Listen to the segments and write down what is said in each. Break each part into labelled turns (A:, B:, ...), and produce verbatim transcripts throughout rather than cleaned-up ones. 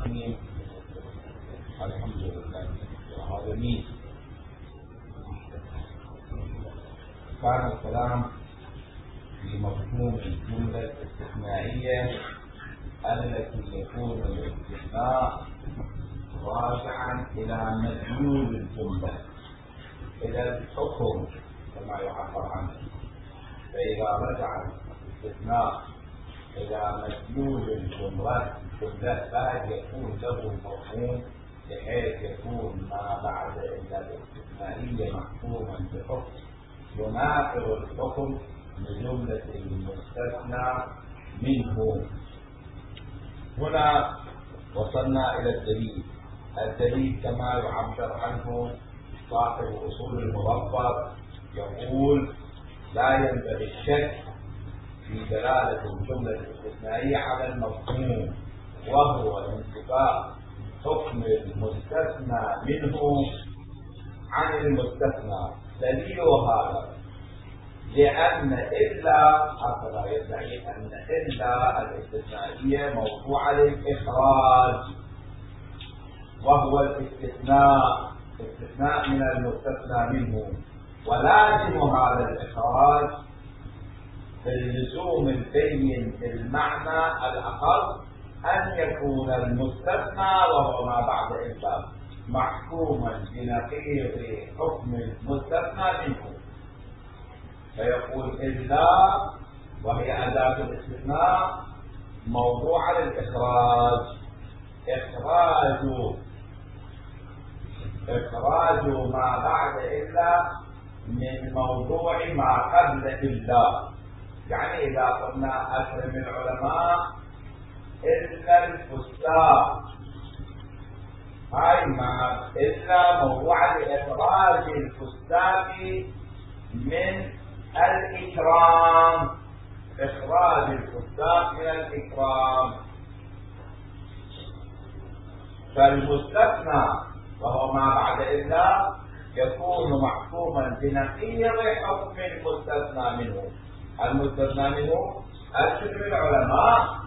A: الرحيم. الحمد لله رب العالمين. كان الكلام في مفهوم الجملة الاستثنائية التي يكون الاستثناء راجعا إلى مدلول الجملة، إلى الحكم كما يعبر عنه. فإذا رجع الاستثناء إلى مدلول الجملة فهل يكون له مفهوم بحيث يكون ما بعد إلا الاستثنائية محكوما بحكم يناقض الحكم لجملة المستثنى منه. هنا وصلنا إلى الدليل. الدليل كما يعبر عنه صاحب أصول المظفر يقول: لا ينبغي الشك في دلالة الجملة الاستثنائية على المفهوم، وهو انتفاء حكم المستثنى منه عن المستثنى. دليل هذا لأن إلا هكذا يدعي أن إلا الاستثنائية موضوعة للإخراج، وهو الاستثناء استثناء من المستثنى منه، ولازم هذا الإخراج في اللزوم البين المعنى الأخر أن يكون المستثنى وهو ما بعد إلا محكوما بنقيض حكم المستثنى منه. فيقول إلا وهي أداة الاستثناء موضوعة للإخراج. إخراج إخراج ما بعد إلا من موضوع ما قبل إلا. يعني إذا قلنا أكرم العلماء إلا الفساق، هاي ما إلا موضوع لإخراج الفساق من الإكرام، إخراج الفساق من الإكرام. فالمستثنى وهو ما بعد إلا يكون محكوما بنقيض حكم المستثنى منه. المستثنى منه أكرم العلماء،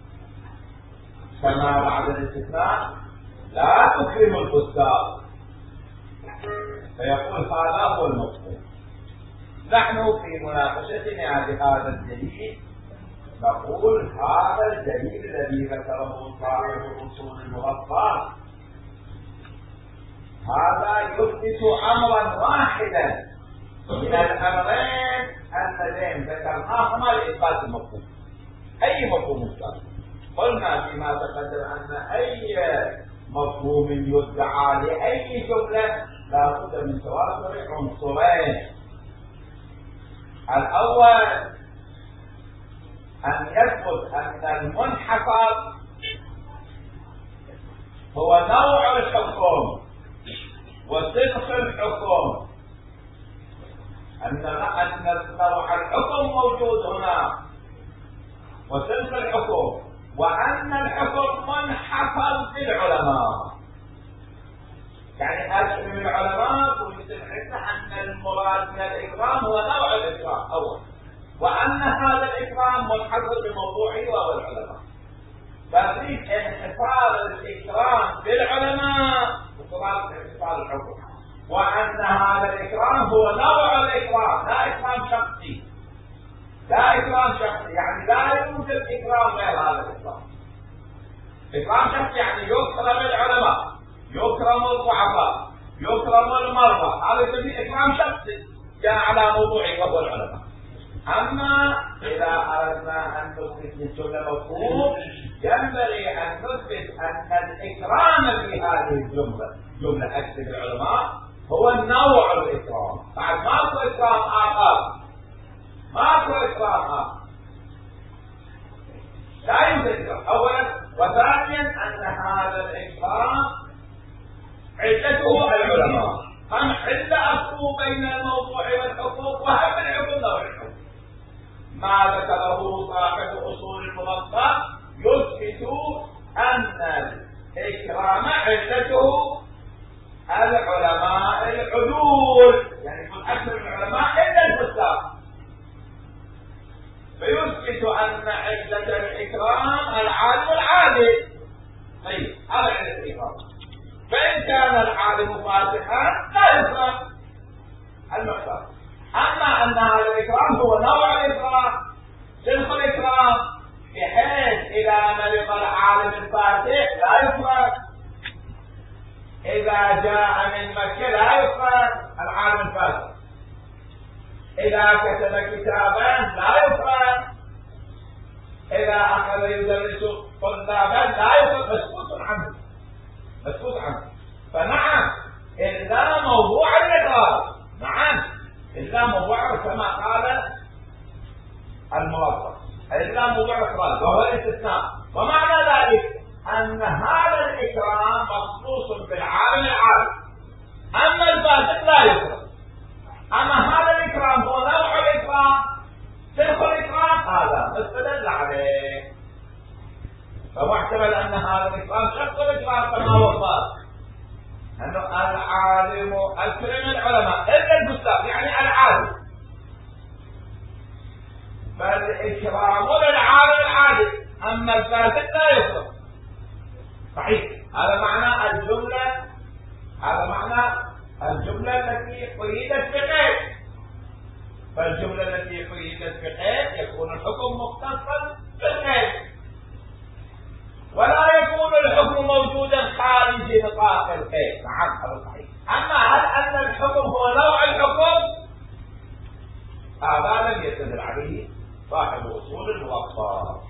A: كما بعد الاستثناء لا تكرم الفساق. فيقول هذا هو المفهوم. نحن في مناقشتنا بهذا الدليل نقول هذا الدليل الذي ذكره صاحب اصول المظفر هذا يثبت امرا واحدا من الامرين اللذين ذكرناهما لاثبات المفهوم. اي مفهوم مشترك؟ قلنا فيما تقدم ان اي مفهوم يدعى لاي جمله لا بد من توافر عنصرين. الأول أن يثبت أن المنحصر هو نوع الحكم وصدق الحكم، أن أن نوع الحكم موجود هنا وصدق الحكم، وأن الحكم منحصر في العلماء. يعني أكثر من العلماء ويستحق أن المراد من الإكرام هو نوع الإكرام أول، وأن هذا الإكرام منحصر بموضوعه وهو العلماء. ففي انحصار الإكرام بالعلماء وتراد انحصار الحكم، وأن هذا الإكرام هو نوع الإكرام، لا إكرام شخصي، لا إكرام شخصي. يعني لا يوجد إكرام غير هذا الإكرام. إكرام شخصي يعني يكرم العلماء، يكرم الضعفاء، يكرم المرضى، هذا يسميه إكرام شخصي جاء على موضوعه وهو العلماء. أما إذا أردنا أن نثبت للجملة مفهوم ينبغي أن نثبت أن الإكرام في هذه الجملة جملة أكثر العلماء هو النوع الإكرام. بعد ماكو إكرام آخر، ماكو إكرام آخر، لا يوجد إكرام أولا. وثانيا أن هذا الإكرام علته العلماء. هم حل أفروا بين الموضوع والحكم، وهم الحكم نوع الحكم. ما ذكره صاحب أصول المظفر يثبت أن الإكرام علته العلماء العدول، يعني يكون أكثر العلماء إلا الفساق. فيثبت أن علة الإكرام العالم العادل. طيب فاتحا لا يكرم المختار. أما أن هذا الإكرام هو نوع الإكرام، صنف الإكرام، بحيث إذا مرض العالم الفاتح لا يكرم، إذا جاء من مكة لا يكرم العالم الفاتح، إذا كتب كتابا لا يكرم، إذا أخذ يدرس طلابا لا يكرم، مسكوت عنه مسكوت عنه. فنعم إلا موضوع الإكرام، نعم إلا موضوع كما قال الموظف، إلا موضوع الإكرام وهو الاستثناء. ومعنى ذلك أن هذا الإكرام مخصوص بالعالم العالم، أما الفاسق لا يكرم. أما هذا الإكرام هو نوع الإكرام، صنف الإكرام، هذا استدل عليه، فهو احتمل أن هذا الإكرام شخص الإكرام كما هو الفاسق، أنه العالم أكرم العلماء إلا الفساق، يعني العالم، فالإكرام للعالم العادل، أما الفاسق لا يكرم. صحيح، هذا معنى الجملة، هذا معنى الجملة التي قيدت بقيد. فالجملة التي قيدت بقيد يكون الحكم مختصا بالقيد، ولا يكون الحكم موجودا خارج نطاق القيد. نعم هذا صحيح. أما هل أن الحكم هو نوع الحكم؟ هذا لم يستدل عليه صاحب أصول الموطأ.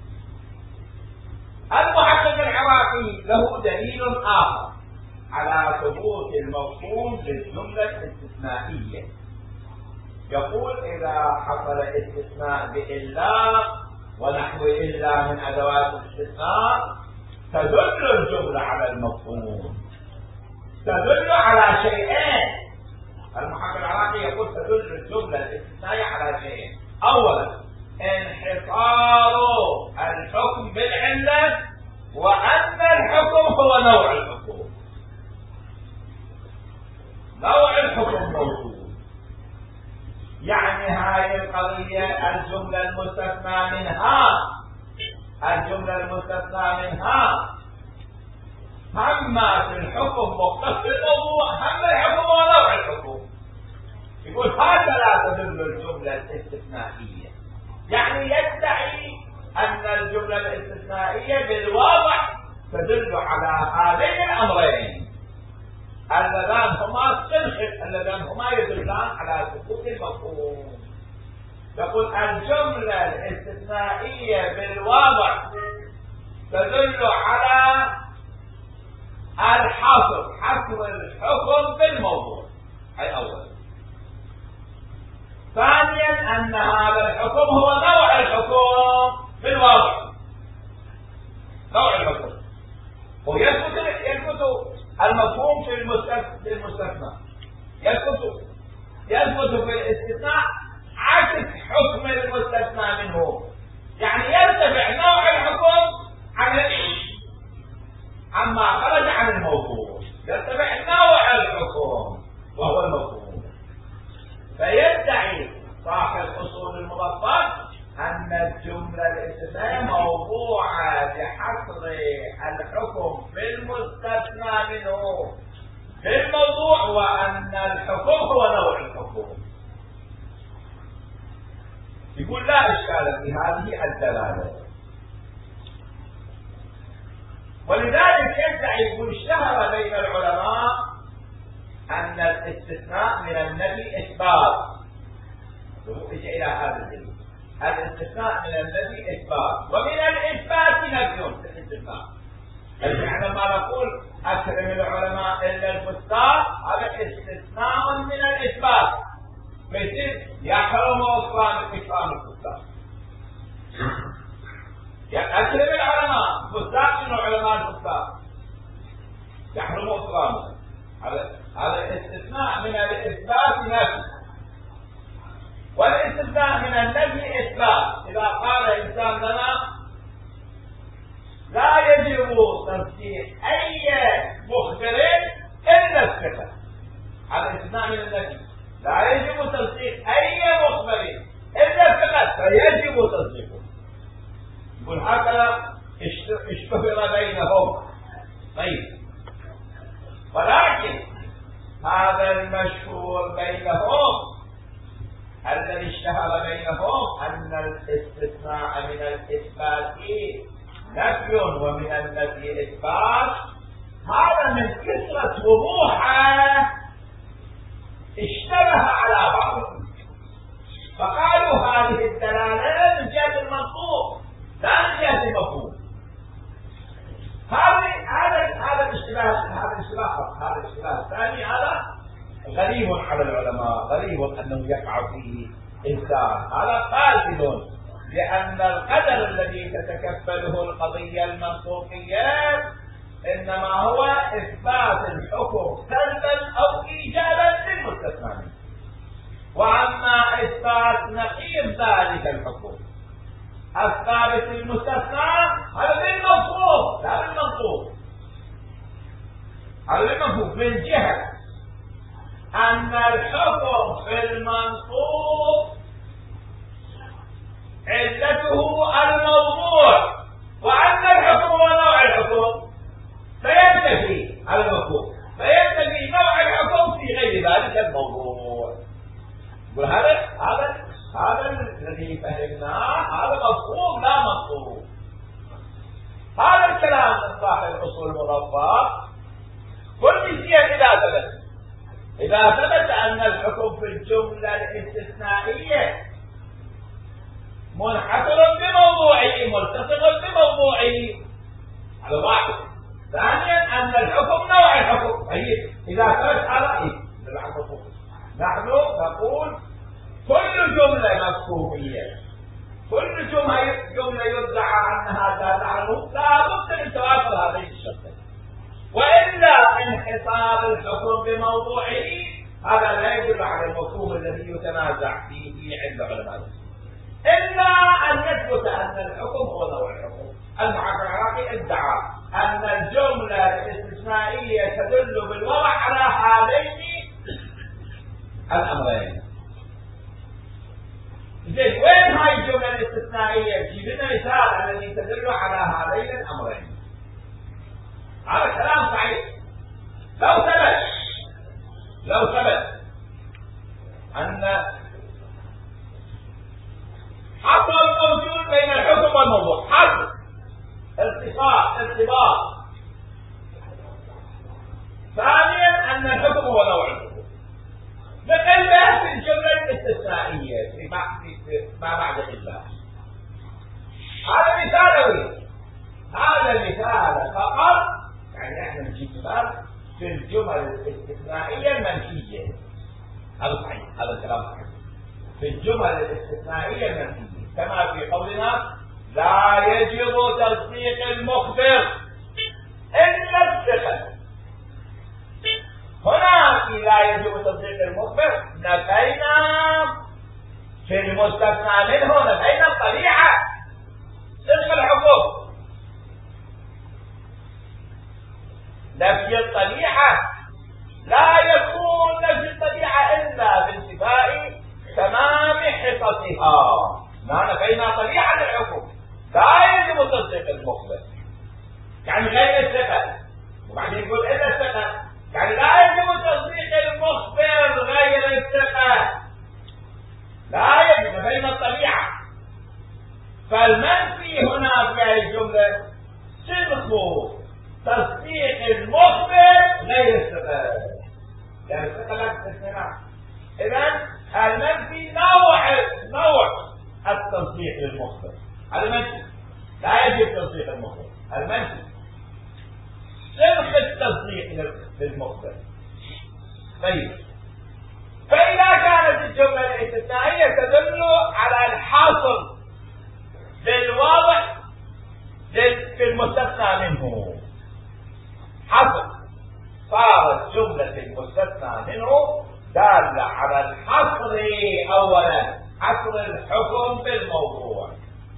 A: المحقق العراقي له دليل آخر على ثبوت المفهوم للجملة الاستثنائية. يقول إذا حصل استثناء بإلا ونحو إلا من أدوات الاستثناء تدل الجملة على المفهوم، تدل على شيئين. المحقق العراقي يقول تدل الجملة الاستثنائية على شيئين. أولا انحصار الحكم بالعلة، وأن الحكم هو نوع الحكم. نوع الحكم موجود، يعني هاي القضية الجملة المستثنى منها، الجملة المستثنى منها أما في الحكم مختص بالموضوع، هم الحكم هو نوع الحكم. يقول هكذا تدل الجملة الاستثنائية، يعني يدعي أن الجملة الاستثنائية بالواضح تدل على هذين الأمرين اللذان هما الصنف اللذان هما يدلان على ثبوت المفهوم. يقول الجملة الاستثنائية بالواضح تدل على الحصر، حصر الحكم بالموضوع، أي أولا. ثانيا أن هذا الحكم هو نوع الحكم بالواضح، نوع الحكم، ويثبت يثبت المفهوم في المستثنى، يثبت يثبت في الاستثناء عكس حكم المستثنى منه، يعني يرتفع نوع الحكم عن عما خرج عن الموضوع، يرتفع نوع الحكم وهو المفهوم. فيدعي صاحب اصول المضبط ان الجمله الاستثنائيه موضوعه لحصر الحكم بالمستثنى منه بالموضوع، وان الحكم هو نوع الحكم. يقول لا اشكال في هذه الدلاله، ولذلك يدعي يقول اشتهر بين العلماء ان الاستثناء من النفي اثبات، إلى هذا الدليل الاستثناء من النفي اثبات، ومن الاثبات نفي في الاستثناء. يعني لما نقول اكرم العلماء الا الفساق، هذا استثناء من الاثبات، فيصير يحرم اكرام اكرام الفساق. اكرم العلماء، فساق شنو علماء الفساق؟ يحرم اكرامهم. هذا هذا استثناء من الاثبات نفي، والاستثناء من النفي اثبات. اذا قال انسان لنا لا يجب تصديق اي مخبر الا الثقه، هذا استثناء من النفي، لا يجب تصديق اي مخبر الا الثقه فيجب تصديقه. يقول هكذا اشتهر بينهم. طيب، ولكن هذا المشهور بينهم الذي اشتهر بينهم أن الاستثناء من الإثبات نفي ومن النفي إثبات. هذا من كثرة وضوحه اشتبه على بعضهم، فقالوا هذه الدلالة من جهة المنطوق لا من جهة المفهوم. هذا هذا هذا الاشتباه هذا الاشتباه هذا الاشتباه الثاني هذا غريب على العلماء، غريب أنه يقع فيه إنسان. هذا قاتل، لأن القدر الذي تتكفله القضية المنطوقية إنما هو إثبات الحكم سلبا أو إيجابا للمستثنى منه، وأما إثبات نقيض ذلك الحكم الثابت المستثنى هذا بالمفهوم لا بالمنطوق. هذا بالمفهوم من جهة أن الحكم في المنطوق علته الموضوع، وأن الحكم هو نوع الحكم، فينتفي على المفهوم، فينتفي نوع الحكم في غير ذلك الموضوع. وهذا هذا هذا الذي فهمناه، هذا مفهوم لا منطوق. هذا الكلام من صاحب الأصول المربى كل شيء إذا ثبت إذا ثبت أن الحكم في الجملة الاستثنائية منحصر بموضوعه ملتصق بموضوعه على واحد. ثانيا أن الحكم نوع الحكم. إذا ثبت على إيه؟ نحن نقول كل جملة مفهومية، كل جملة جملة يدعى أنها تدعى لا بد من توافر هذين الشرطين، وإلا انحصار الحكم بموضوعه هذا لا يدل على المفهوم الذي يتنازع فيه عند علماء، إلا أن يثبت أن الحكم هو نوع الحكم. المحقق العراقي ادعى أن الجملة الاستثنائية تدل بالوضع على هذين الأمرين. زين، وين هاي الجملة الاستثنائية؟ جيب لنا مثال الذي تدل على هذين الأمرين. هذا كلام صحيح. لو ثبت لو ثبت أن حصل موجود بين الحكم والموضوع، حصل ارتباط ارتباط. ثانيا أن الحكم هو نوع الحكم، بقلة في الجملة الاستثنائية في ما بعد الإجماع. هذا مثال هذا المثال فقط، يعني احنا نجيب مثال في الجمل الاستثنائية المنفية. هذا صحيح، هذا الكلام صحيح. في الجمل الاستثنائية المنفية كما في قولنا لا يجب تصديق المخبر إلا الثقة. هنا لا يجب تصديق المخبر نفينا في المستثنى منه، نفينا الطبيعة صدق الحكم، نفي الطبيعة لا يكون نفي الطبيعة إلا بانتفاء تمام حصتها. ما نفينا طبيعة الحكم، لا يجب تصديق المخبر يعني غير الثقة، وبعدين يقول إلا الثقة يعني لا يجب تصديق المخبر غير الثقة، لا يجب، نفينا الطبيعة. فالمنفي هنا في هذه الجملة صدق تصديق المخبر غير الثقة، يعني الثقة لا تستثنى. إذن المنفي نوع نوع التصديق للمخبر، هذا منفي لا يجب تصديق المخبر. المنفي صدق التصديق للمخبر. طيب، فإذا كانت الجملة الاستثنائية تدل على الحاصل بالواضح في المستثنى منه، حصل صارت جملة المستثنى منه دالة على الحصر. أولا حصر الحكم بالموضوع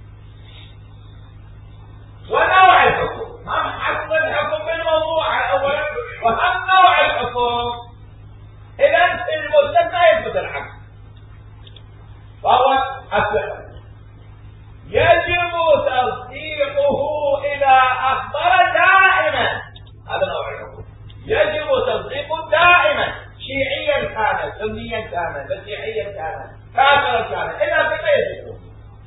A: ونوع الحكم، هم حصر الحكم بالموضوع أولا وهم نوع الحكم. إذن المستثنى يثبت العكس، فهو الثقة يجب تصديقه إذا أخبر دائما. هذا نوع الحكم، يجب تصديقه دائما. شيء كان مسيحيا كان كافرا كان إلا بما يجب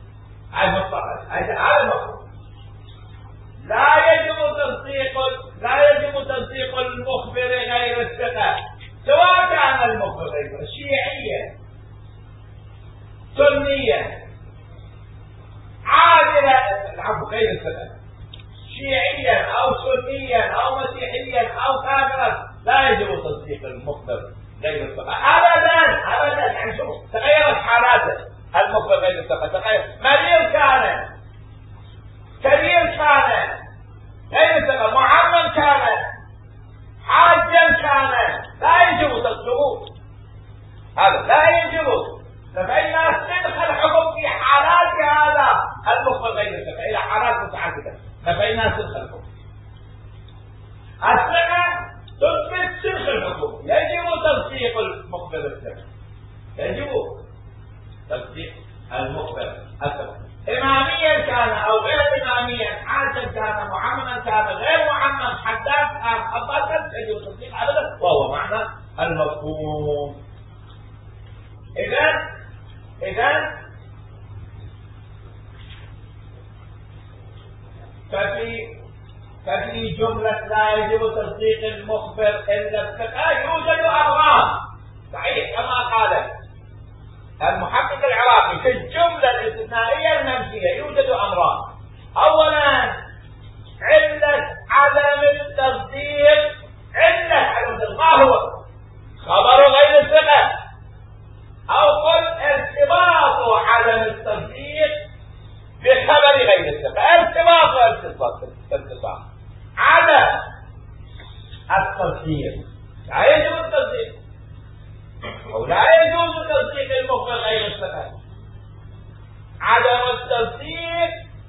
A: هذا المفروض. لا يجب تصديق لا يجب تصديق المخبر غير الثقة، سواء كان المخبر شيعيا سنيا عادلا العفو غير الثقة شيعيا أو سنيا أو مسيحيا أو كافرا، لا يجب تصديق المخبر غير الثقة أبدا أبدا. يعني شوف تغيرت حالاته، المخبر غير الثقة تغير، مريض كان كبير كان غير الثقة، معمم كان حاجا كان، لا يجب تصديقه، هذا لا يجب. فإن استدخل الحكم في حالات هذا المخبر غير الثقة إلى حالات متعددة، فإن استدخل الحكم الثقة تثبت صدق الحكم، يجب تصديق المخبر الثقة، يجب تصديق المخبر الثقة إماميا كان أو غير إماميا، حاجا كان معمما كان غير معمم، حداد كان خباثا، يجب تصديق أبدا، وهو معنى المفهوم. إذن إذن ففي ففي جملة لا يجب تصديق المخبر إلا الثقة يوجد أمران صحيح كما قال المحقق العراقي في الجملة الاستثنائية المنفية يوجد أمران. أولا علة عدم التصديق، علة عدم التصديق ما هو؟ خبر غير الثقة، أو قل ارتباط عدم التصديق بخبر غير الثقة، ارتباط وارتباط عدم التصديق لا يجب التصديق أو لا يجوز تصديق المخبر غير الثقة. عدم التصديق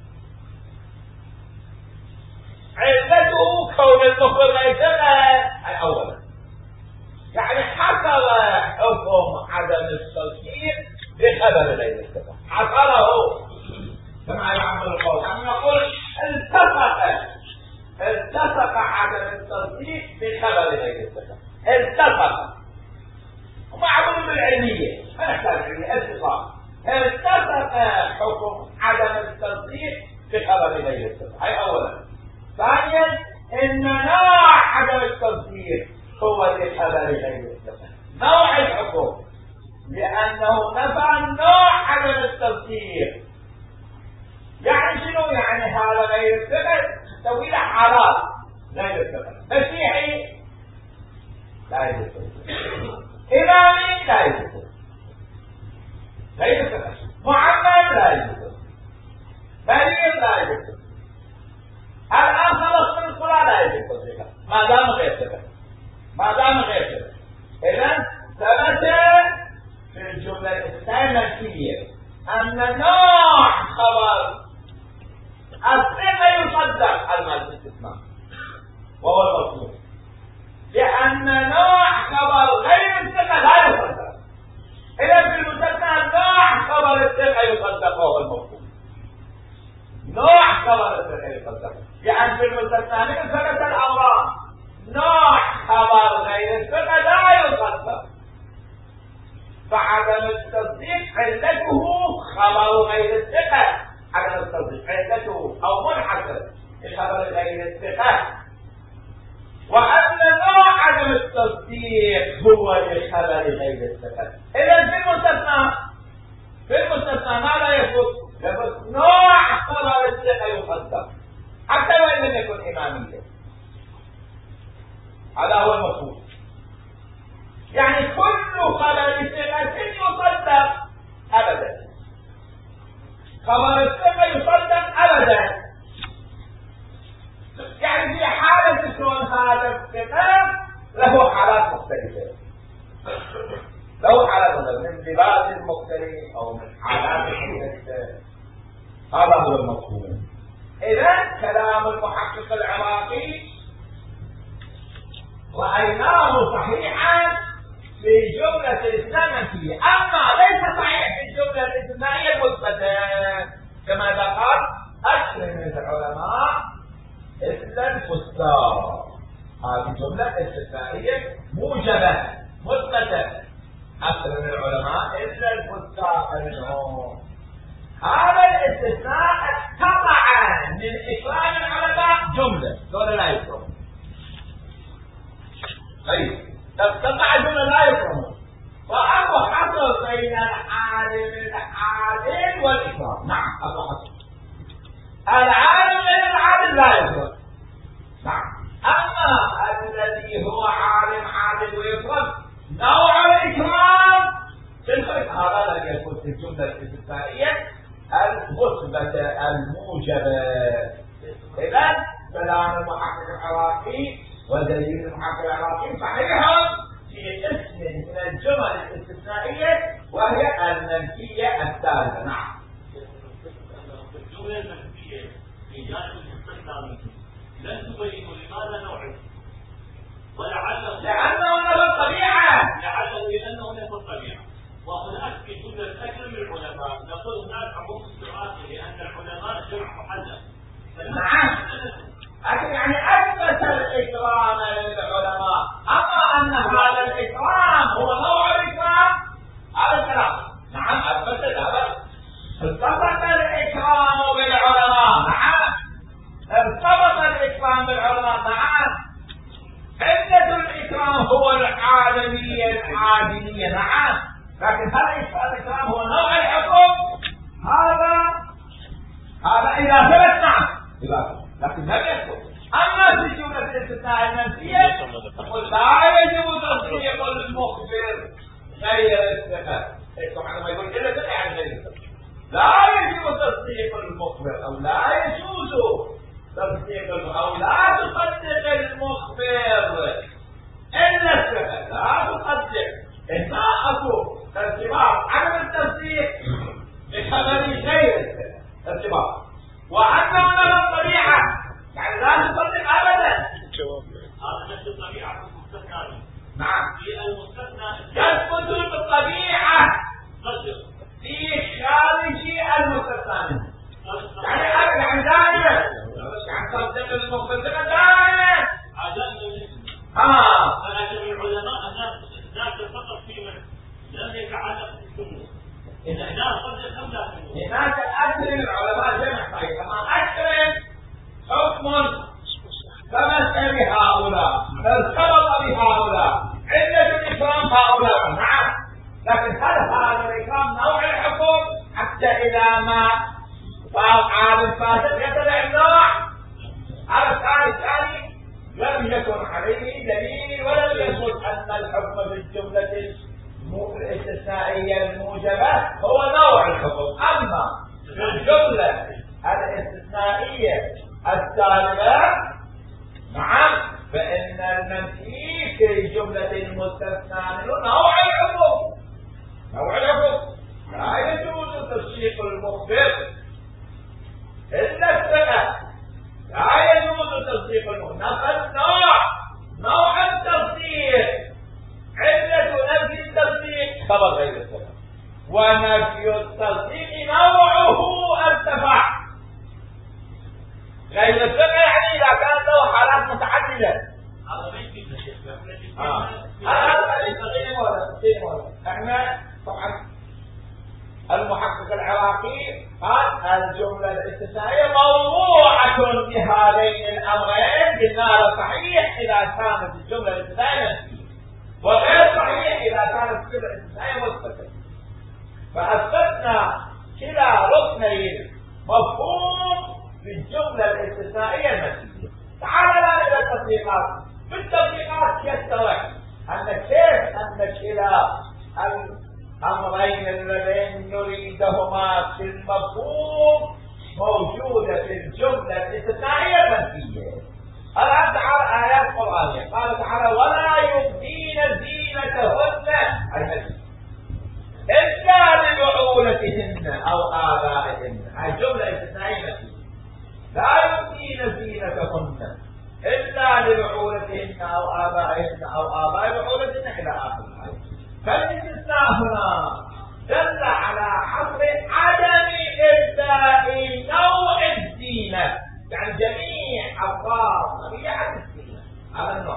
A: علته كون المخبر غير الثقة أولا، يعني حصل حكم عدم التصديق بخبر غير الثقة، حصله كما يعمل القول، يعني يقول التصق التصق عدم التصديق بخبر غير الثقة، التصق ومعمول بالعلمية ما نحتاج علمية، التصاق التصق حكم عدم التصديق بخبر غير الثقة، هاي أولا. ثانيا إن نوع عدم التصديق هو بخبر غير الثقة، نوع الحكم، لأنه نفى نوع عدم التصديق. يعني شنو؟ يعني هذا غير الثقة تسوي له حالات غير الثقة، مسيحي لا يجوز، إمامي لا يجوز غير الثقة، معمم لا يجوز، مريض لا يجوز، الآن خلص من الصلاة لا يجوز ما دام غير ثقة، ما دام غير ثقة. إذن ثبت في الجملة الاستثنائية أن نوع خبر الثقة يصدق الاستثناء وهو المطلوب، لأن نوع خبر غير الثقة لا يصدق. إذا في المستثنى نوع خبر الثقة يصدق وهو المطلوب، نوع خبر الثقة يصدق، لأن في المستثنى من ثبت الأمران نوع خبر غير الثقة لا يصدق، فعدم التصديق علته خبر غير الثقة، عدم التصديق علته أو منحصر لخبر غير الثقة، وأن نوع عدم التصديق هو لخبر غير الثقة. إذا في المستثنى في المستثنى ماذا يثبت؟ يثبت نوع خبر الثقة يصدق حتى وإن لم يكن إماميا، هذا هو المفهوم. يعني كل خبر الثقة يصدق أبدا، خبر الثقة يصدق أبدا. يعني في حالة كون هذا الثقة له حالات مختلفة، له حالات من لباس مختلف أو من حالات مختلفة، هذا هو المفهوم. إذا كلام المحقق العراقي رأيناه صحيحا في جملة الإسلامية، أما ليس صحيح في الجملة الإسلامية المثبتة كما ذكر أكثر من العلماء إلا الفسار. هذه جملة استثنائية موجبة مثبتة، أكثر من العلماء إلا الفساق منهم. هذا الاستثناء اقتطع من إكرام العلماء جملة دون لا يكرم. طيب اقتطع جملة لا يكرم، وأبو حصل بين العالم العادل والإكرام. نعم أبو حصل العالم بين العادل لا يكرم. نعم. أما الذي هو عالم عادل ويكرم نوع الإكرام تلك هذا الذي يكون في الجملة الاستثنائية المثبتة الموجبة. إذا كلام المحقق العراقي ودليل المحقق العراقي صحيح في اسم من الجمل الاستثنائية وهي المنفية الثالثة. نعم.
B: الجملة المنفية في جانب الاستثناء لن تبين لماذا نوعه، ولعله
A: لأنه له الطبيعة،
B: لعله لأنه له الطبيعة. وهناك في جملة أكثر من العلماء نقول هناك عموم استغراق لأن العلماء جمع محلل.
A: نعم. لكن يعني أثبت الإكرام للعلماء. أما أن هذا الإكرام هو نوع الإكرام هذا الكلام. نعم أثبت هذا. ارتبط الإكرام بالعلماء. نعم ارتبط الإكرام بالعلماء. نعم. علة الإكرام هو العالمية العادلية. نعم. لكن هل الإكرام هو نوع الحكم؟ هذا هذا إذا ثبت. نعم إذا لكن لم يثبت. أما في جملة الاستثناء المنفية تقول لا يجب تصديق المخبر غير الثقة. طبعا لما يقول كذا ثقة يعني غير الثقة. لا يجب تصديق المخبر أو لا يجوز تصديق أو لا تصدق المخبر إلا الثقة. لا تصدق إن أكو ارتباط عدم التصديق بخبر غير الثقة ارتباط، وأنه له الطبيعة يعني لا تصدق أبدا.
B: هذا نفس الطبيعة في المستثنى.
A: نعم.
B: في المستثنى
A: يثبت بالطبيعة
B: صدق
A: في خارج المستثنى منه. يعني أبدا يعني دائما يعني تصدق المستثنى دائما. آه.
B: ولكن العلماء هناك فقط في من لم يتعلق بالسنة. إذا هناك صدق أم لا؟
A: هناك أكثر من العلماء جمع طيب. أما أكثر حكم فمسأل هؤلاء ارتبط بهؤلاء علة الإكرام هؤلاء. نعم. لكن هل هذا الإكرام نوع الحكم حتى إذا ما صار عالم فاسد يتبع النوع؟ هذا الثاني الثاني لم يكن عليه دليل ولم يثبت أن الحكم بالجملة الاستثنائية الموجبة هو نوع الحكم. أما في الجملة الاستثنائية السالبة نعم فإن المنفي في جملة المستثنى منه نوع الحكم. نوع الحكم لا يجوز تصديق المخبر إلا الثقة. لا يجوز تصديق المخبر. نقل نوع نوع التصديق. علة نفي التصديق خبر غير الثقة، ونفي التصديق نوعه ارتفع. غير الثقة يعني إذا كانت له حالات متعددة.
B: هذا ما يفيد الشيخ.
A: اه هذا يستقيم ولا يستقيم ولا. احنا طبعا المحقق العراقي قال الجملة الاستثنائية موضوعة بهذين الأمرين. قلنا له صحيح إذا كانت الجملة الاستثنائية وغير صحيح إذا كانت الجملة الاستثنائية مثبتة. فأثبتنا كلا ركنين مفهوم في الجملة الاستثنائية المنفية. تعال الآن إلى التطبيقات. في التطبيقات يتضح أن كيف أن كلا الأمرين اللذين نريدهما في المفهوم موجودة في الجملة الاستثنائية المنفية. الآن تعال آيات قرآنية قال تعالى ولا يبدين زينتهن أي إلا لبعولتهن أو آبائهن. هذه جملة استثنائية منفية. لا يبدين زينتهن إلا لبعولتهن أو آبائهن أو آباء بعولتهن إلى آخر الآية. فالاستثناء هنا دل على حصر عدم إبداء نوع الزينة، يعني جميع أفراد طبيعة الزينة هذا النوع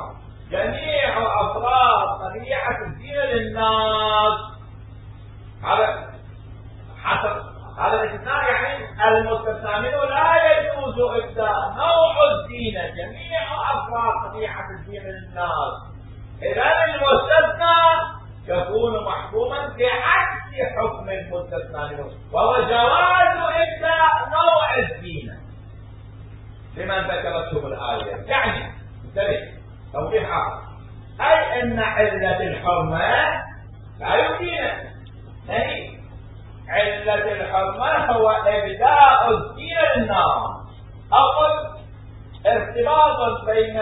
A: جميع أفراد طبيعة الدين للناس. هذا حسب هذا الاستثناء، يعني المستثنى منه لا يجوز إبداء نوع الدين جميع أفراد طبيعة الدين للناس. إذا المستثنى يكون محكوما بعكس حكم المستثنى منه، وهو جواز إبداء نوع الدين لمن ذكرته الآية. يعني انتبه توضيح آخر، أي أن علة الحرمة لا يمكن نهي. علة الحرمة هو إبداء الدين للناس. أقول ارتباط بين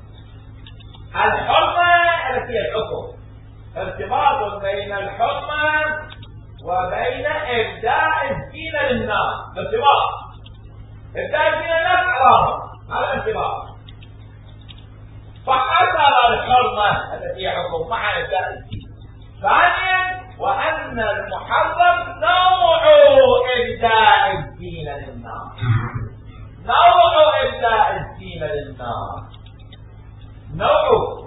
A: الحرمة التي هي الحكم، ارتباط بين الحرمة وبين إبداء الدين للناس. ارتباط إبداء الدين للناس حرام، هذا ارتباط. فحصل الحرمة التي هي حكم مع إبداء الدين. ثانيا وأن المحرم نوع إبداء الدين للناس، نوع إبداء الدين للناس، نوع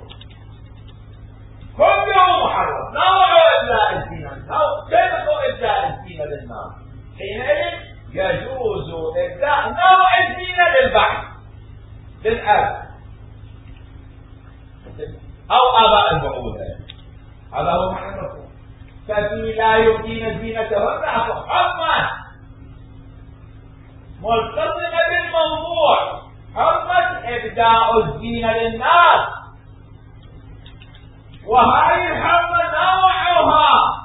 A: كله محرم، نوع إبداء الدين، نوع سبب إبداء الدين للناس. حينئذ يجوز إبداء نوع الدين للبعض، للأب أو آباء البعوثة. هذا هو معنى المفهوم. ففي لا يبدين زينتهن حرمة ملتصقة بالموضوع، حرمة إبداء الزينة للناس، وهذه الحرمة نوعها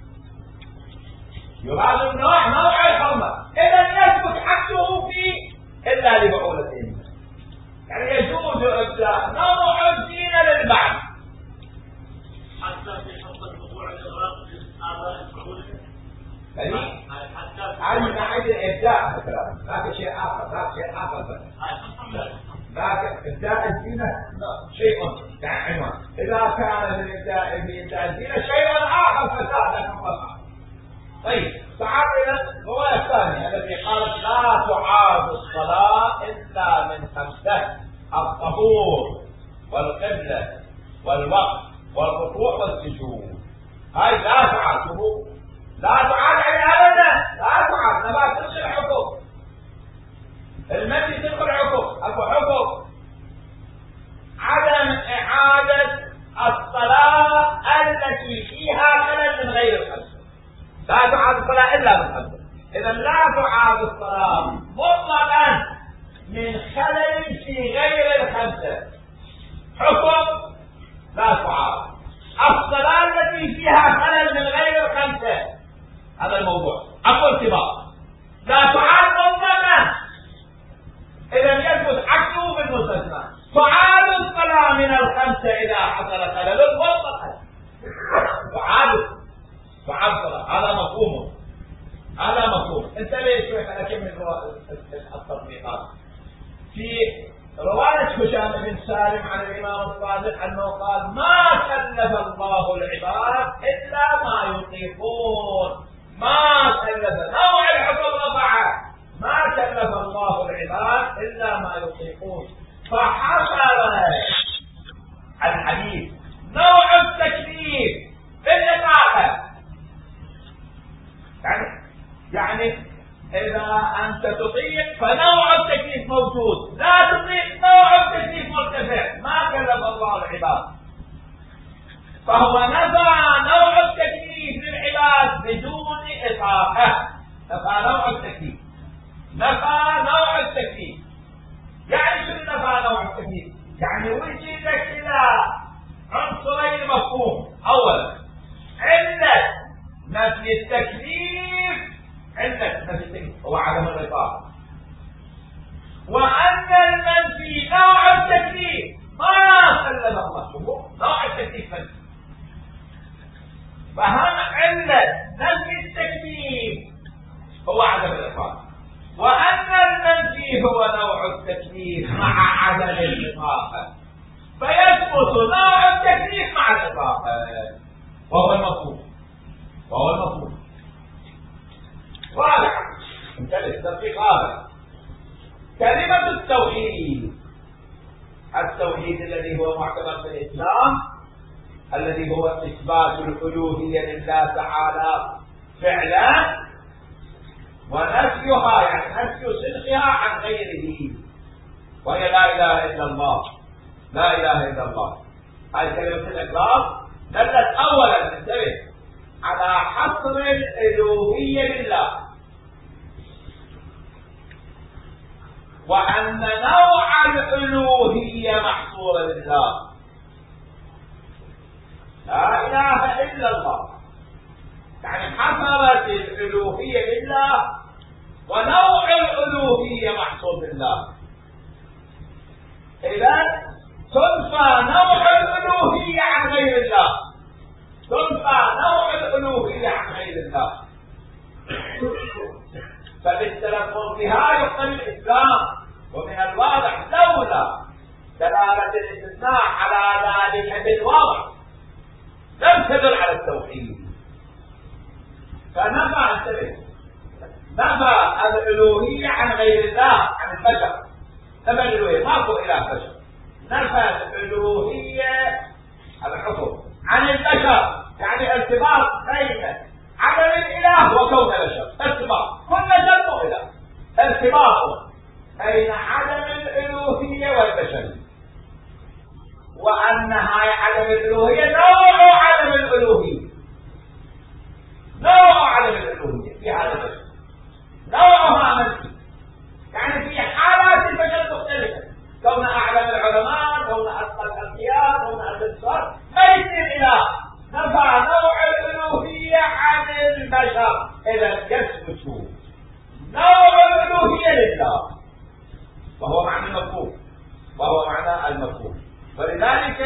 A: يراد النوع نوع الحرمة. إذا يثبت حقه فيه إلا لبعولتين، يعني يجوز إبداء نوع الزينة للبعض
B: حتى في حق الموضوع الإغراق آباء البعولة.
A: يعني هذه من ناحية الإبداء مثلا، ذاك شيء آخر، ذاك شيء آخر ذاك إبداء الزينة شيء يعني عنوان. إذا كان للإبداء بإبداء الزينة شيء آخر فساد فقط. طيب تعال إلى الرواية الثانية التي قالت لا تعاد الصلاة إلا من خمسة: الطهور والقبلة والوقت والركوع والسجود. هاي لا تعاد، لا تعاد يعني أبدا، لا تعاد. نبات تدخل حكم المجلس، تدخل حكم أكو حكم عدم إعادة الصلاة التي فيها خلل من غير الخمسة. لا تعاد الصلاة إلا من خمسة. إذا لا تعاد الصلاة مطلقا من خلل في غير الخمسة. حكم لا تعاد الصلاة التي فيها خلل من غير الخمسة. هذا الموضوع أقول ارتباط. لا تعاد مطلقا، إذا يثبت عكسه بالمستثنى. تعاد الصلاة من الخمسة إذا حصل خلل مطلقا. تعاد تعاد الصلاة، هذا مفهوم، هذا مفهوم. انتبه شوي خلينا نكمل التطبيقات. في رواية هشام بن سالم عن الإمام الصادق أنه قال ما كلف الله العباد إلا ما يطيقون. ما كلف، نوع الحكم رفعه، ما كلف الله العباد إلا ما يطيقون. فحصل الحديث نوع التكليف بالإطاعة. يعني يعني إذا أنت تطيق فنوع التكليف موجود، لا تطيق نوع التكليف مرتفع. ما كلف الله العباد، فهو نفى نوع التكليف للعباد بدون إطاعة. نفى نوع التكليف، نفى نوع التكليف. يعني شو نفى نوع التكليف؟ يعني وجد كلا عنصرين مفهوم. أولا علة نفي التكليف، علة نفي التكليف هو عدم الإطاعة، وأن المنفي نوع التكليف ما كلف الله. شوفوا نوع التكليف منفي، فهم علة نفي التكليف هو عدم الإطاعة، وأن المنفي هو نوع التكليف مع عدم الإطاعة، فيثبت نوع التكليف مع الإطاعة، وهو المطلوب وهو المطلوب. رابعا انتبه تطبيق رابع: كلمة التوحيد التوحيد الذي هو معتبر في الإسلام، الذي هو إثبات الألوهية لله تعالى فعلا، ونفيها يعني نفي صدقها عن غيره، وهي لا إله إلا الله. لا إله إلا الله هذه كلمة الإقرار دلت أولا انتبه على حصر الألوهية لله، وأن نوع الألوهية محصورة لله. لا إله إلا الله يعني حصرت الألوهية لله، ونوع الألوهية محصور لله. إذا تنفى نوع الألوهية عن غير الله، تنفى نوع الألوهية عن غير الله، فبالتلفظ بها يقتضي الإسلام. ومن الواضح لولا دلالة الاستثناء على ذلك بالواضح لم تدل على التوحيد. فنفى انتبه نفى الألوهية عن غير الله، عن البشر. نفى الألوهية ماكو إله بشر، نفى الألوهية الحكم عن البشر، يعني ارتباط بين عدم الإله وكون البشر، ارتباط كل جنب إله، ارتباط بين عدم الألوهية والبشر، وأنها عدم الألوهية نوع عدم الألوهية، نوع عدم الألوهية في هذا البشر نوعها منفي، يعني في حالات البشر مختلفة، كون أعلم العلماء، كون أتقى الأنبياء، كون أهل الصالح ما يصير إله. نفى نوع الألوهية عن البشر، إذا يثبت نوع الألوهية لله، وهو معنى المفهوم، وهو معنى المفهوم. ولذلك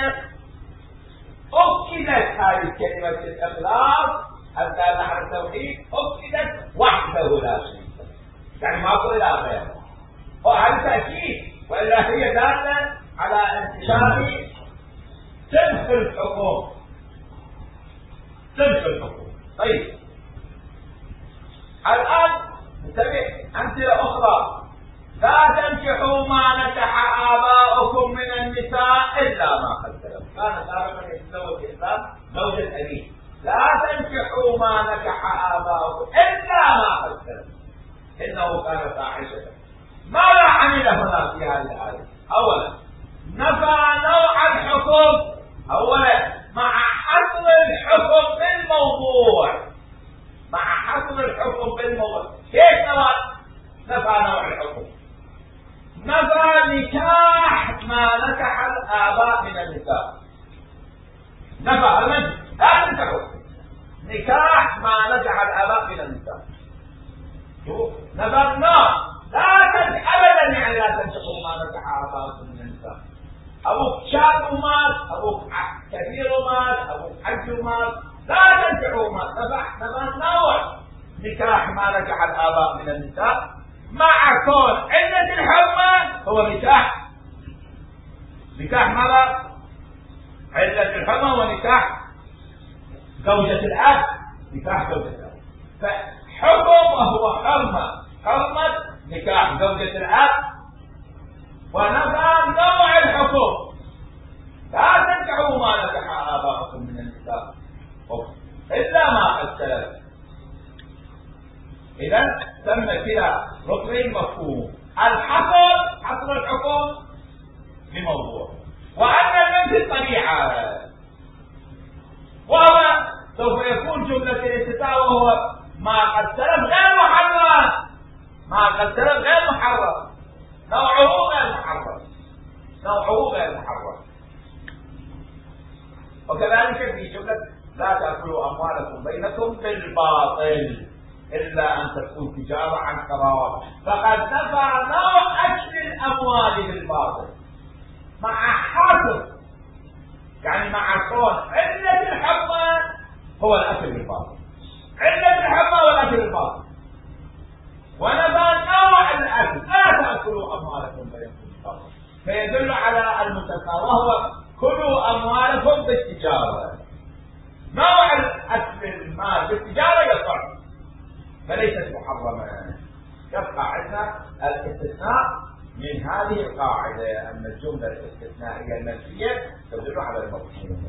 A: أكدت هذه الكلمة الإخلاص الدالة على التوحيد، أكدت وحده لا شريك له، يعني ما قل إلى غيره، وهذا تأكيد، وإلا هي دالة على انتشار صدق الحكم، صدق الحكم. طيب الآن انتبه أمثلة أخرى: لا تنكحوا ما نكح آباؤكم من النساء إلا ما قد سلف. كان سابقا يتزوج الإسلام زوج الأمين. لا تنكحوا ما نكح آباؤكم إلا ما قد سلف إنه كان فاحشة. ماذا عمل هنا في هذه الآية؟ أولا نفى نوع الحكم، أولا مع حصر الحكم بالموضوع، مع حصر الحكم بالموضوع. كيف نوع نفى نوع الحكم؟ نفى نكاح ما نكح الآباء من النساء، نفى المجد لا تنكحوا نكاح ما نكح الآباء من النساء. شوف نفى النار لا تنكح أبدا، يعني لا تنكحوا ما نكح آباءكم من النساء. أبوك شاب ومات، أبوك كبير ومات، أبوك حج ومات، لا تنكحوا ما نفى نفى النوع نكاح ما نكح الآباء من النساء، مع كون علة الحرمة هو نكاح نكاح ماذا؟ علة الحرمة هو نكاح زوجة الأب، نكاح زوجة الأب. فحكم وهو حرمة، حرمة نكاح زوجة الأب، ونفى نوع الحكم لا تنكحوا ما نكح آباؤكم من النساء إلا ما قد سلف. إذا تم كلا ركنين مفهوم: الحصر حصر الحكم بموضوع، وأن المنفي الطبيعة، وهو سوف يكون جملة الاستثناء وهو ما قد سلف غير محرم، ما قد سلف غير محرم، نوعه غير محرم، نوعه غير محرم. وكذلك في جملة لا تأكلوا أموالكم بينكم بالباطل إلا أن تكون تجارة عن كرامة، فقد نفى نوع أكل الأموال بالباطل مع حاصر، يعني مع كون علة الحرمة هو الأكل بالباطل، علة الحرمة هو الأكل بالباطل، ونفى نوع الأكل لا تأكلوا أموالكم بينكم بالباطل، فيدل على المستثنى وهو كلوا أموالكم بالتجارة. نوع الأكل المال بالتجارة يصح فليست محرمة. يبقى عندنا الاستثناء من هذه القاعدة أن الجملة الاستثناء الاستثنائية المنفية تدل على المفهوم.